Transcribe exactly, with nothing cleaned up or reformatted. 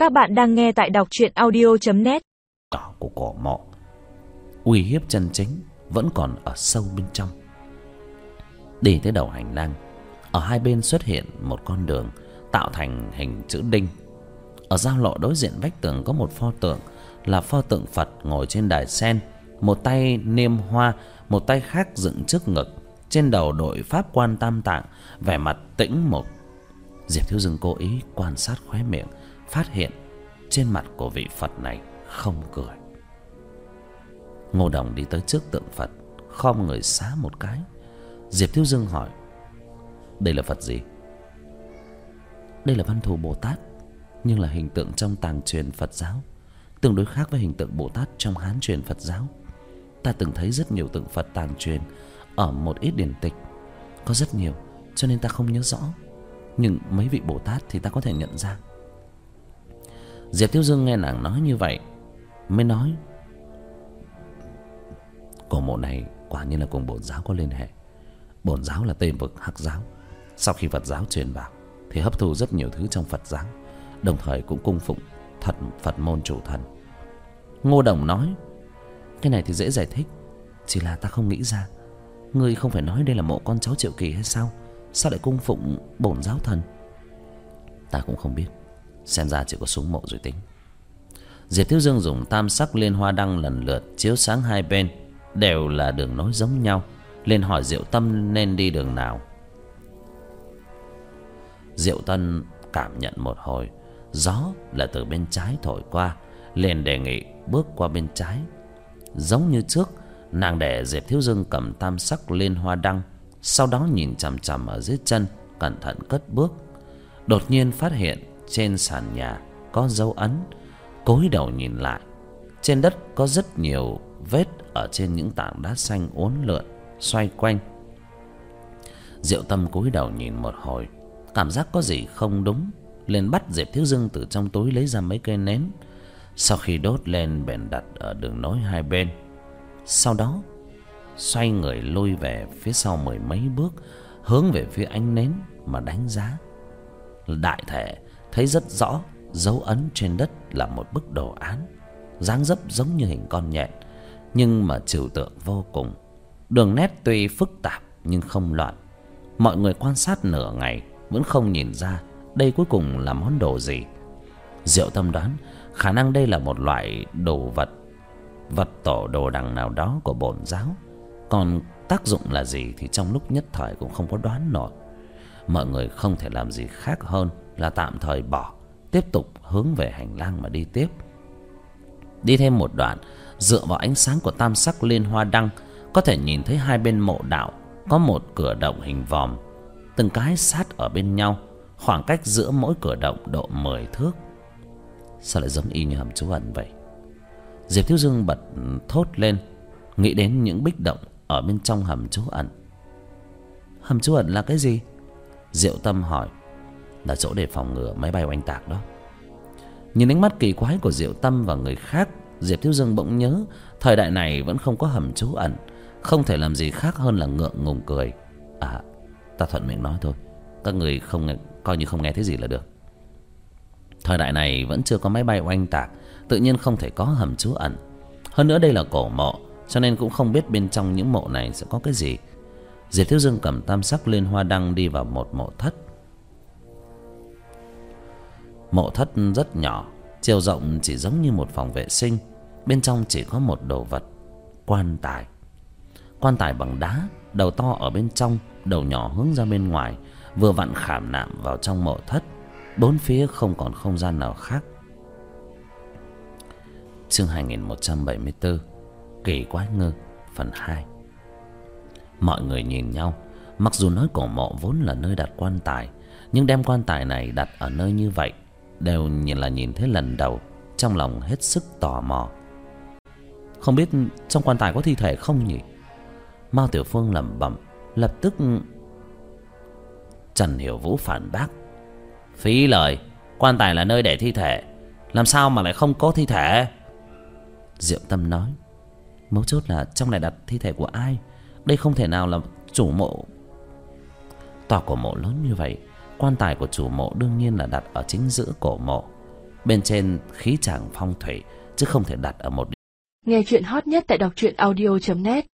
Các bạn đang nghe tại đọc truyện audio chấm net. Cỏ của cổ mộ, uy hiếp chân chính vẫn còn ở sâu bên trong. Đi tới đầu hành lang, ở hai bên xuất hiện một con đường tạo thành hình chữ đinh. Ở giao lộ đối diện vách tường có một pho tượng, là pho tượng Phật ngồi trên đài sen, một tay niêm hoa, một tay khác dựng trước ngực, trên đầu đội pháp quan tam tạng, vẻ mặt tĩnh mục. Diệp Thiếu Dương cố ý quan sát khóe miệng, phát hiện trên mặt của vị Phật này không cười. Ngô Đồng đi tới trước tượng Phật, khom người xá một cái. Diệp Thiếu Dương hỏi: đây là Phật gì? Đây là Văn Thù Bồ Tát, nhưng là hình tượng trong tàng truyền Phật giáo, tương đối khác với hình tượng Bồ Tát trong Hán truyền Phật giáo. Ta từng thấy rất nhiều tượng Phật tàng truyền ở một ít điển tịch, có rất nhiều cho nên ta không nhớ rõ, nhưng mấy vị Bồ Tát thì ta có thể nhận ra. Diệp Thiếu Dương nghe nàng nói như vậy mới nói: cổ mộ này quả nhiên là cùng Bổn giáo có liên hệ. Bổn giáo là Tây vực Hắc giáo, sau khi Phật giáo truyền vào thì hấp thu rất nhiều thứ trong Phật giáo, đồng thời cũng cung phụng thật Phật môn chủ thần. Ngô Đồng nói: cái này thì dễ giải thích, chỉ là ta không nghĩ ra. Ngươi không phải nói đây là mộ con cháu Triệu Kỳ hay sao? Sao lại cung phụng Bổn giáo thần? Ta cũng không biết, xem ra chỉ có xuống mộ rồi tính. Diệp Thiếu Dương dùng tam sắc liên hoa đăng lần lượt chiếu sáng hai bên, đều là đường nối giống nhau, liền hỏi Diệu Tâm nên đi đường nào. Diệu Tâm cảm nhận một hồi gió là từ bên trái thổi qua, liền đề nghị bước qua bên trái. Giống như trước, nàng để Diệp Thiếu Dương cầm tam sắc liên hoa đăng, sau đó nhìn chằm chằm ở dưới chân, cẩn thận cất bước. Đột nhiên phát hiện trên sàn nhà có dấu ấn, cúi đầu nhìn lại, trên đất có rất nhiều vết ở trên những tảng đá xanh uốn lượn xoay quanh. Diệu Tâm cúi đầu nhìn một hồi, cảm giác có gì không đúng, liền bắt Diệp Thiếu Dương từ trong túi lấy ra mấy cây nến. Sau khi đốt lên bèn đặt ở đường nối hai bên, sau đó xoay người lui về phía sau mười mấy bước, hướng về phía ánh nến mà đánh giá. Đại thể thấy rất rõ dấu ấn trên đất là một bức đồ án, dáng dấp giống như hình con nhện, nhưng mà trừu tượng vô cùng. Đường nét tuy phức tạp nhưng không loạn. Mọi người quan sát nửa ngày vẫn không nhìn ra đây cuối cùng là món đồ gì. Diệu Tâm đoán khả năng đây là một loại đồ vật, vật tổ đồ đằng nào đó của Bổn giáo, còn tác dụng là gì thì trong lúc nhất thời cũng không có đoán nổi. Mọi người không thể làm gì khác hơn là tạm thời bỏ, tiếp tục hướng về hành lang mà đi tiếp. Đi thêm một đoạn, dựa vào ánh sáng của tam sắc liên hoa đăng, có thể nhìn thấy hai bên mộ đạo có một cửa động hình vòm, từng cái sát ở bên nhau, khoảng cách giữa mỗi cửa động độ mười thước. Sao lại giống y như hầm trú ẩn vậy? Diệp Thiếu Dương bật thốt lên, nghĩ đến những bích động ở bên trong hầm trú ẩn. Hầm trú ẩn là cái gì? Diệu Tâm hỏi. Là chỗ để phòng ngừa máy bay oanh tạc đó. Nhìn ánh mắt kỳ quái của Diệu Tâm và người khác, Diệp Thiếu Dương bỗng nhớ thời đại này vẫn không có hầm trú ẩn, không thể làm gì khác hơn là ngượng ngùng cười. À, ta thuận miệng nói thôi, các người không nghe, coi như không nghe thấy gì là được. Thời đại này vẫn chưa có máy bay oanh tạc, tự nhiên không thể có hầm trú ẩn. Hơn nữa đây là cổ mộ, cho nên cũng không biết bên trong những mộ này sẽ có cái gì. Diệp Thiếu Dương cầm tam sắc liên hoa đăng đi vào một mộ thất. Mộ thất rất nhỏ, chiều rộng chỉ giống như một phòng vệ sinh. Bên trong chỉ có một đồ vật, quan tài. Quan tài bằng đá, đầu to ở bên trong, đầu nhỏ hướng ra bên ngoài, vừa vặn khảm nạm vào trong mộ thất. Bốn phía không còn không gian nào khác. Chương hai nghìn một trăm bảy mươi tư, Kỳ Quái Ngư phần hai. Mọi người nhìn nhau. Mặc dù nói cổ mộ vốn là nơi đặt quan tài, nhưng đem quan tài này đặt ở nơi như vậy đều nhìn là nhìn thấy lần đầu, trong lòng hết sức tò mò. Không biết trong quan tài có thi thể không nhỉ? Mao Tiểu Phương lẩm bẩm. Lập tức Trần Hiểu Vũ phản bác. Phí lời, quan tài là nơi để thi thể, làm sao mà lại không có thi thể? Diệu Tâm nói. Mấu chốt là trong này đặt thi thể của ai? Đây không thể nào là chủ mộ. Tòa cổ mộ lớn như vậy, quan tài của chủ mộ đương nhiên là đặt ở chính giữa cổ mộ. bên trên khí tràng phong thủy, chứ không thể đặt ở một. Nghe chuyện hot nhất tại đọc truyện audio chấm net.